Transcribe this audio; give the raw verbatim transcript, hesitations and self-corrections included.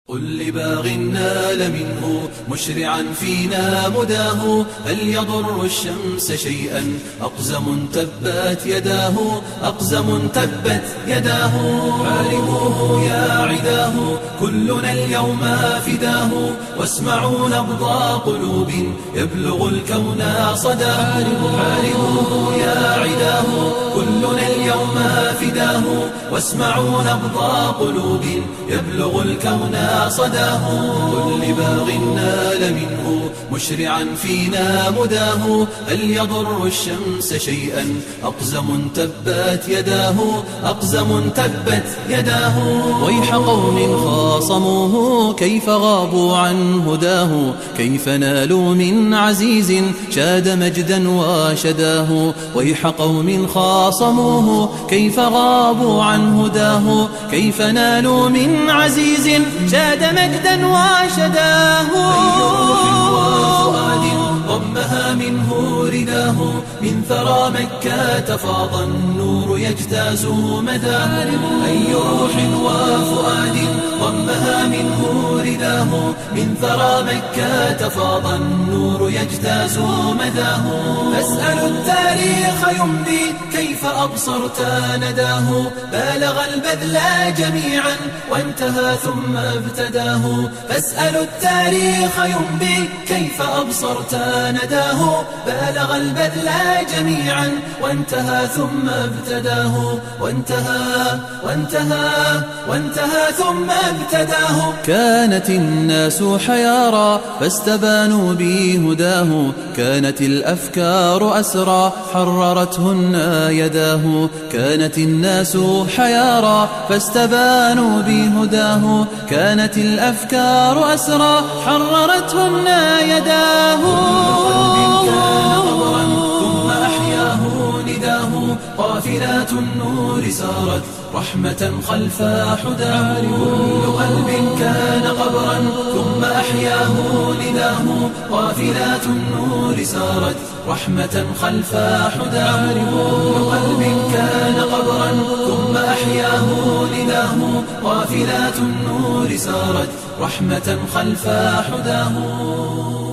قل لباغ نال منه مشرعا فينا مداه، هل يضر الشمس شيئا أقزم تبت يداه، أقزم تبت يداه. حاربوه يا عداه كلنا اليوم فداه، واسمعوا نبض قلوب يبلغ الكون صداه. حاربوه يا عداه كلنا اليوم فداه، واسمعوا نبض قلوب يبلغ الكون صداه. كل باغ نال منه مشرعا فينا مداه، هل يضر الشمس شيئا أقزم تبت يداه، أقزم تبت يداه. ويح قوم خاصموه كيف غابوا عن هداه، كيف نالوا من عزيز شاد مجدا وشداه. ويح قوم خاصموه كيف غابوا عن هداه، كيف نالوا من عزيز شاد مجدا وشداه. أي روح وفؤاد ضمها منه رداه، من ثرى مكة فاض النور يجتاز مداه. أي روح وفؤاد ضمها منه رداه، من ثرى مكة فاض النور يجتاز مداه. فاسألوا التاريخ يمضي كيف أبصرت نداه، بالغ البذل جميعا وانتهى ثم ابتداه. فاسألوا التاريخ يمضي كيف أبصرت نداه، بالغ البذل جميعا وانتهى ثم ابتداه. وانتهى وانتهى وانتهى ثم ابتداه. كانت الناس حيارى فاستبانوا بهداه، كانت الأفكار أسرى حررتهن يداه. كانت الناس حيارى فاستبانوا بهداه، كانت الأفكار أسرى حررتهن يداه. قافلات النور سارت رحمة خلف حداه. كل قلب كان قبرا ثم أحياه نداه، قافلات النور سارت رحمة خلف حداه. كل قلب كان قبرا ثم أحياه نداه، قافلات النور سارت رحمة خلف حداه.